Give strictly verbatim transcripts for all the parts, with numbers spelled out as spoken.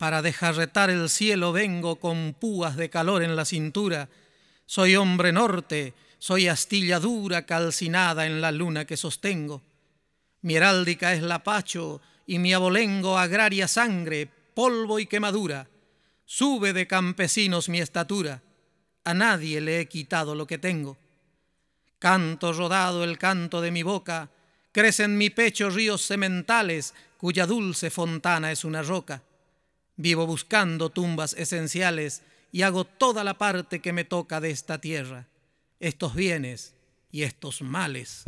Para desjarretar el cielo vengo con púas de calor en la cintura. Soy hombre norte, soy astilla dura calcinada en la luna que sostengo. Mi heráldica es lapacho y mi abolengo agraria sangre, polvo y quemadura. Sube de campesinos mi estatura, a nadie le he quitado lo que tengo. Canto rodado el canto de mi boca, crece en mi pecho ríos sementales, cuya dulce fontana es una roca. Vivo buscando tumbas esenciales y hago toda la parte que me toca de esta tierra, estos bienes y estos males.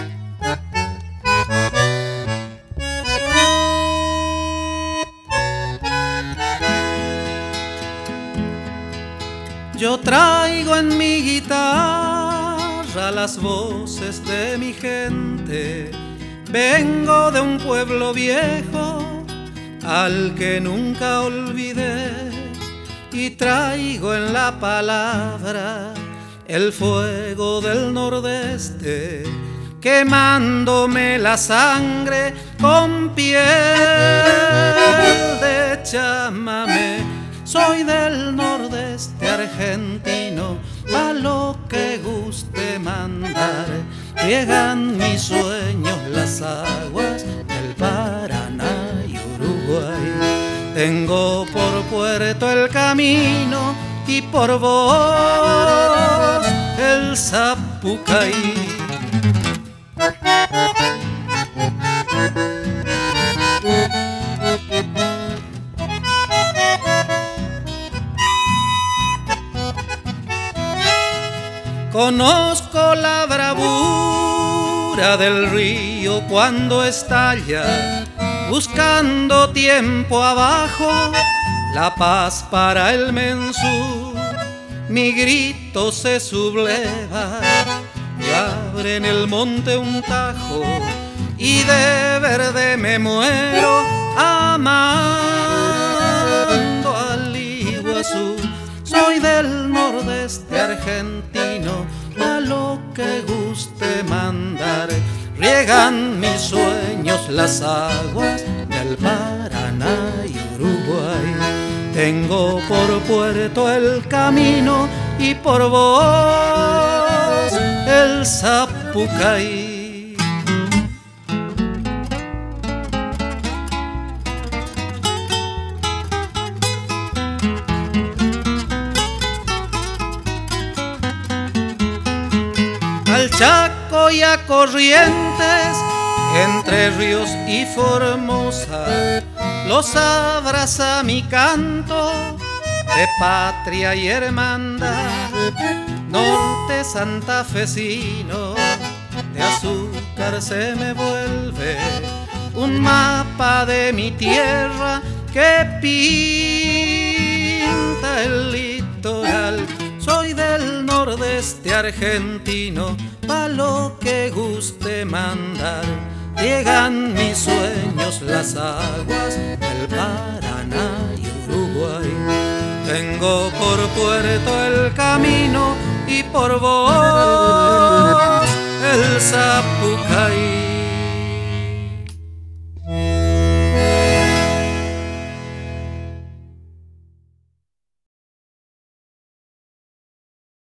Yo traigo en mi guitarra las voces de mi gente. Vengo de un pueblo viejo al que nunca olvidé, y traigo en la palabra el fuego del nordeste, quemándome la sangre con piel de chamamé. Soy del nordeste argentino, a lo que guste mandar. Riegan mis sueños las aguas del Paraná y Uruguay. Tengo por puerto el camino y por vos el Zapucay. Conozco la bravura del río cuando estalla, buscando tiempo abajo la paz para el mensú. Mi grito se subleva y abre en el monte un tajo, y de verde me muero amando al Iguazú. Soy del nordeste argentino, a lo que guste mandar. Riegan mis sueños las aguas del Paraná y Uruguay. Tengo por puerto el camino y por vos el Zapucay. Al Chaco y a Corrientes, entre Ríos y Formosa, los abraza mi canto de patria y hermandad. Norte santafesino, de azúcar se me vuelve un mapa de mi tierra que pinta el litoral. Soy del nordeste argentino, pa' lo que guste mandar. Llegan mis sueños las aguas del Paraná y Uruguay. Tengo por puerto el camino y por vos el Zapucay.